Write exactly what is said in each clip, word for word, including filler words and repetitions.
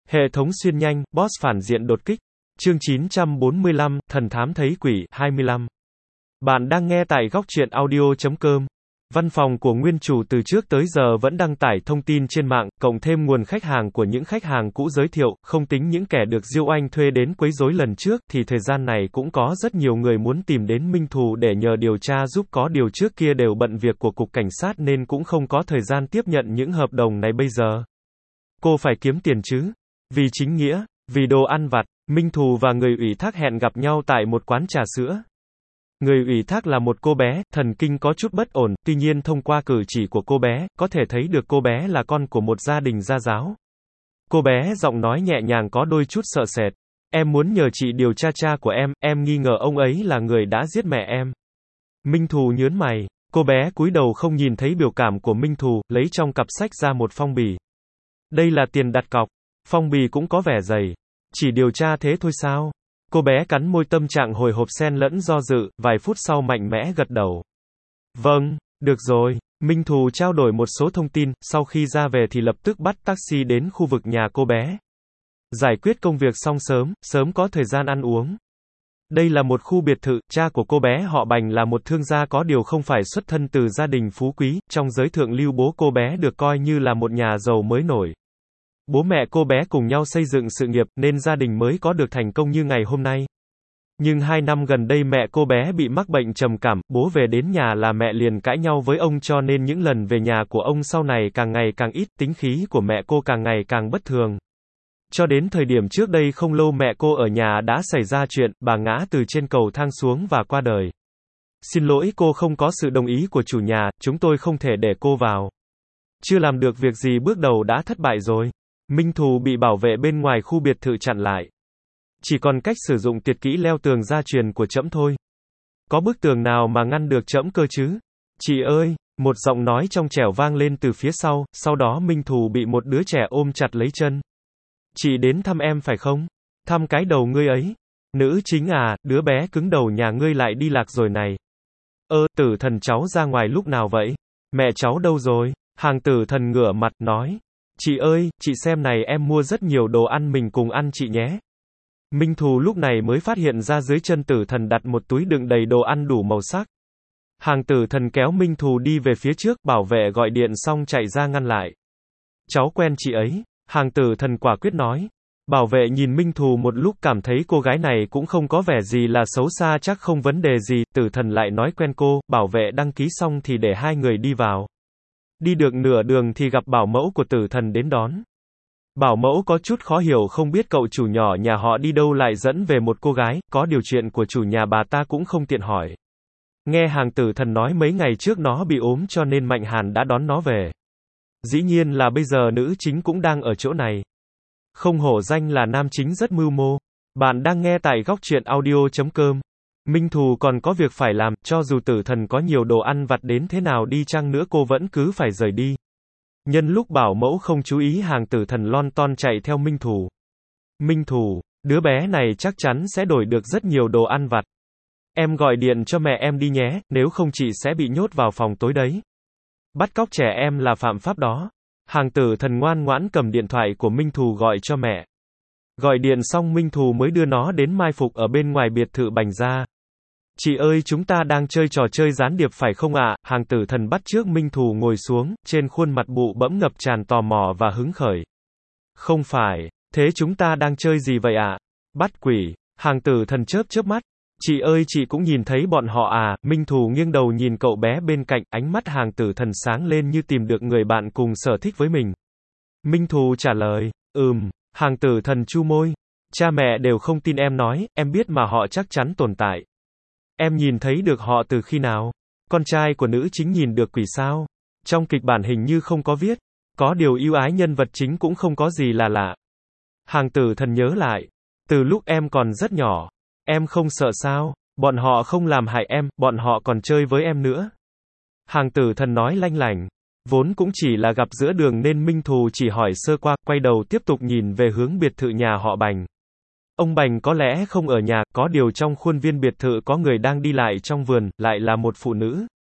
Hệ thống xuyên nhanh, boss phản diện đột kích. Chương chín trăm bốn mươi lăm, thần thám thấy quỷ, hai mươi lăm. Bạn đang nghe tại góc truyện audio chấm com. Văn phòng của nguyên chủ từ trước tới giờ vẫn đăng tải thông tin trên mạng, cộng thêm nguồn khách hàng của những khách hàng cũ giới thiệu, không tính những kẻ được Diêu Anh thuê đến quấy rối lần trước, thì thời gian này cũng có rất nhiều người muốn tìm đến Minh Thù để nhờ điều tra giúp, có điều trước kia đều bận việc của cục cảnh sát nên cũng không có thời gian tiếp nhận những hợp đồng này bây giờ. Cô phải kiếm tiền chứ? Vì chính nghĩa, vì đồ ăn vặt, Minh Thù và người ủy thác hẹn gặp nhau tại một quán trà sữa. Người ủy thác là một cô bé, thần kinh có chút bất ổn, tuy nhiên thông qua cử chỉ của cô bé, có thể thấy được cô bé là con của một gia đình gia giáo. Cô bé giọng nói nhẹ nhàng có đôi chút sợ sệt. Em muốn nhờ chị điều tra cha của em, em nghi ngờ ông ấy là người đã giết mẹ em. Minh Thù nhớn mày, cô bé cúi đầu không nhìn thấy biểu cảm của Minh Thù, lấy trong cặp sách ra một phong bì. Đây là tiền đặt cọc. Phong bì cũng có vẻ dày. Chỉ điều tra thế thôi sao? Cô bé cắn môi, tâm trạng hồi hộp xen lẫn do dự, vài phút sau mạnh mẽ gật đầu. Vâng, được rồi. Minh Thù trao đổi một số thông tin, sau khi ra về thì lập tức bắt taxi đến khu vực nhà cô bé. Giải quyết công việc xong sớm, sớm có thời gian ăn uống. Đây là một khu biệt thự, cha của cô bé họ Bành là một thương gia có điều không phải xuất thân từ gia đình phú quý, trong giới thượng lưu bố cô bé được coi như là một nhà giàu mới nổi. Bố mẹ cô bé cùng nhau xây dựng sự nghiệp, nên gia đình mới có được thành công như ngày hôm nay. Nhưng hai năm gần đây mẹ cô bé bị mắc bệnh trầm cảm, bố về đến nhà là mẹ liền cãi nhau với ông, cho nên những lần về nhà của ông sau này càng ngày càng ít, tính khí của mẹ cô càng ngày càng bất thường. Cho đến thời điểm trước đây không lâu mẹ cô ở nhà đã xảy ra chuyện, bà ngã từ trên cầu thang xuống và qua đời. Xin lỗi, cô không có sự đồng ý của chủ nhà, chúng tôi không thể để cô vào. Chưa làm được việc gì bước đầu đã thất bại rồi. Minh Thù bị bảo vệ bên ngoài khu biệt thự chặn lại. Chỉ còn cách sử dụng tuyệt kỹ leo tường gia truyền của trẫm thôi. Có bức tường nào mà ngăn được trẫm cơ chứ? Chị ơi! Một giọng nói trong trẻo vang lên từ phía sau, sau đó Minh Thù bị một đứa trẻ ôm chặt lấy chân. Chị đến thăm em phải không? Thăm cái đầu ngươi ấy. Nữ chính à, đứa bé cứng đầu nhà ngươi lại đi lạc rồi này. Ơ, Tử Thần cháu ra ngoài lúc nào vậy? Mẹ cháu đâu rồi? Hàng Tử Thần ngửa mặt, nói. Chị ơi, chị xem này, em mua rất nhiều đồ ăn, mình cùng ăn chị nhé. Minh Thù lúc này mới phát hiện ra dưới chân Tử Thần đặt một túi đựng đầy đồ ăn đủ màu sắc. Hàng Tử Thần kéo Minh Thù đi về phía trước, bảo vệ gọi điện xong chạy ra ngăn lại. Cháu quen chị ấy. Hàng Tử Thần quả quyết nói. Bảo vệ nhìn Minh Thù một lúc cảm thấy cô gái này cũng không có vẻ gì là xấu xa, chắc không vấn đề gì. Tử Thần lại nói quen cô, bảo vệ đăng ký xong thì để hai người đi vào. Đi được nửa đường thì gặp bảo mẫu của Tử Thần đến đón. Bảo mẫu có chút khó hiểu, không biết cậu chủ nhỏ nhà họ đi đâu lại dẫn về một cô gái, có điều chuyện của chủ nhà bà ta cũng không tiện hỏi. Nghe Hàng Tử Thần nói mấy ngày trước nó bị ốm cho nên Mạnh Hàn đã đón nó về. Dĩ nhiên là bây giờ nữ chính cũng đang ở chỗ này. Không hổ danh là nam chính rất mưu mô. Bạn đang nghe tại góc truyện audio chấm com. Minh Thù còn có việc phải làm, cho dù Tử Thần có nhiều đồ ăn vặt đến thế nào đi chăng nữa cô vẫn cứ phải rời đi. Nhân lúc bảo mẫu không chú ý, Hàng Tử Thần lon ton chạy theo Minh Thù. Minh Thù, đứa bé này chắc chắn sẽ đổi được rất nhiều đồ ăn vặt. Em gọi điện cho mẹ em đi nhé, nếu không chị sẽ bị nhốt vào phòng tối đấy. Bắt cóc trẻ em là phạm pháp đó. Hàng Tử Thần ngoan ngoãn cầm điện thoại của Minh Thù gọi cho mẹ. Gọi điện xong Minh Thù mới đưa nó đến mai phục ở bên ngoài biệt thự Bành gia. Chị ơi, chúng ta đang chơi trò chơi gián điệp phải không ạ? À? Hàng Tử Thần bắt chước Minh Thù ngồi xuống, trên khuôn mặt bụ bẫm ngập tràn tò mò và hứng khởi. Không phải, thế chúng ta đang chơi gì vậy ạ? À? Bắt quỷ. Hàng Tử Thần chớp chớp mắt. Chị ơi, chị cũng nhìn thấy bọn họ à? Minh Thù nghiêng đầu nhìn cậu bé bên cạnh, ánh mắt Hàng Tử Thần sáng lên như tìm được người bạn cùng sở thích với mình. Minh Thù trả lời, ừm. Hàng Tử Thần chu môi. Cha mẹ đều không tin em nói, em biết mà họ chắc chắn tồn tại. Em nhìn thấy được họ từ khi nào? Con trai của nữ chính nhìn được quỷ sao? Trong kịch bản hình như không có viết. Có điều ưu ái nhân vật chính cũng không có gì là lạ. Hàng Tử Thần nhớ lại. Từ lúc em còn rất nhỏ. Em không sợ sao? Bọn họ không làm hại em, bọn họ còn chơi với em nữa. Hàng Tử Thần nói lanh lảnh. Vốn cũng chỉ là gặp giữa đường nên Minh Thù chỉ hỏi sơ qua, quay đầu tiếp tục nhìn về hướng biệt thự nhà họ Bành. Ông Bành có lẽ không ở nhà, có điều trong khuôn viên biệt thự có người đang đi lại trong vườn, lại là một phụ nữ.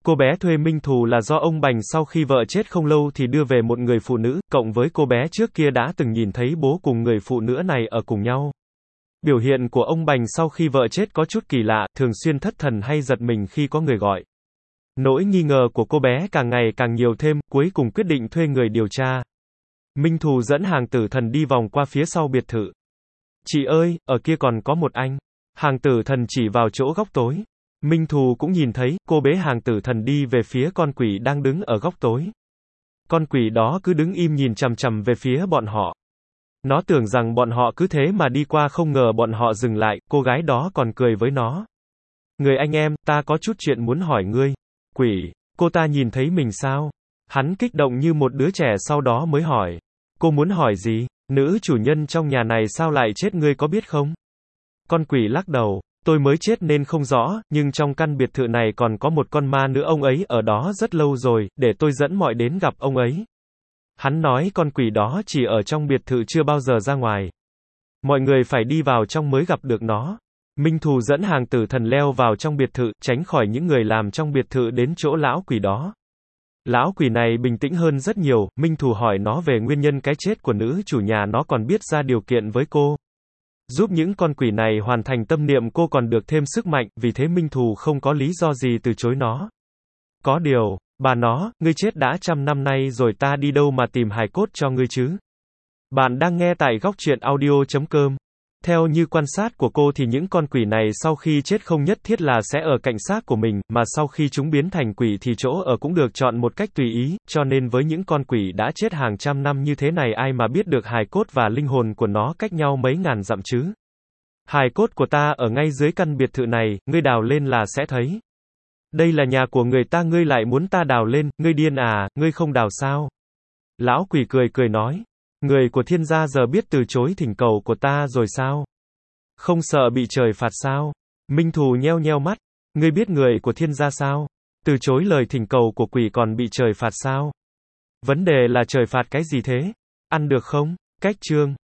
Cô bé thuê Minh Thù là do ông Bành sau khi vợ chết không lâu thì đưa về một người phụ nữ, cộng với cô bé trước kia đã từng nhìn thấy bố cùng người phụ nữ này ở cùng nhau. Biểu hiện của ông Bành sau khi vợ chết có chút kỳ lạ, thường xuyên thất thần hay giật mình khi có người gọi. Nỗi nghi ngờ của cô bé càng ngày càng nhiều thêm, cuối cùng quyết định thuê người điều tra. Minh Thù dẫn Hàng Tử Thần đi vòng qua phía sau biệt thự. Chị ơi, ở kia còn có một anh. Hàng Tử Thần chỉ vào chỗ góc tối. Minh Thù cũng nhìn thấy, cô bế Hàng Tử Thần đi về phía con quỷ đang đứng ở góc tối. Con quỷ đó cứ đứng im nhìn chằm chằm về phía bọn họ. Nó tưởng rằng bọn họ cứ thế mà đi qua, không ngờ bọn họ dừng lại, cô gái đó còn cười với nó. Người anh em, ta có chút chuyện muốn hỏi ngươi. Quỷ, cô ta nhìn thấy mình sao? Hắn kích động như một đứa trẻ sau đó mới hỏi. Cô muốn hỏi gì? Nữ chủ nhân trong nhà này sao lại chết ngươi có biết không? Con quỷ lắc đầu. Tôi mới chết nên không rõ, nhưng trong căn biệt thự này còn có một con ma nữa, ông ấy ở đó rất lâu rồi, để tôi dẫn mọi đến gặp ông ấy. Hắn nói con quỷ đó chỉ ở trong biệt thự chưa bao giờ ra ngoài. Mọi người phải đi vào trong mới gặp được nó. Minh Thù dẫn Hàng Tử Thần leo vào trong biệt thự, tránh khỏi những người làm trong biệt thự đến chỗ lão quỷ đó. Lão quỷ này bình tĩnh hơn rất nhiều, Minh Thù hỏi nó về nguyên nhân cái chết của nữ chủ nhà, nó còn biết ra điều kiện với cô. Giúp những con quỷ này hoàn thành tâm niệm, cô còn được thêm sức mạnh, vì thế Minh Thù không có lý do gì từ chối nó. Có điều, bà nó, ngươi chết đã trăm năm nay rồi, ta đi đâu mà tìm hài cốt cho ngươi chứ? Bạn đang nghe tại góc truyện audio chấm com. Theo như quan sát của cô thì những con quỷ này sau khi chết không nhất thiết là sẽ ở cạnh xác của mình, mà sau khi chúng biến thành quỷ thì chỗ ở cũng được chọn một cách tùy ý, cho nên với những con quỷ đã chết hàng trăm năm như thế này, ai mà biết được hài cốt và linh hồn của nó cách nhau mấy ngàn dặm chứ? Hài cốt của ta ở ngay dưới căn biệt thự này, ngươi đào lên là sẽ thấy. Đây là nhà của người ta, ngươi lại muốn ta đào lên, ngươi điên à, ngươi không đào sao? Lão quỷ cười cười nói. Người của thiên gia giờ biết từ chối thỉnh cầu của ta rồi sao? Không sợ bị trời phạt sao? Minh Thù nheo nheo mắt. Ngươi biết người của thiên gia sao? Từ chối lời thỉnh cầu của quỷ còn bị trời phạt sao? Vấn đề là trời phạt cái gì thế? Ăn được không? Cách chương.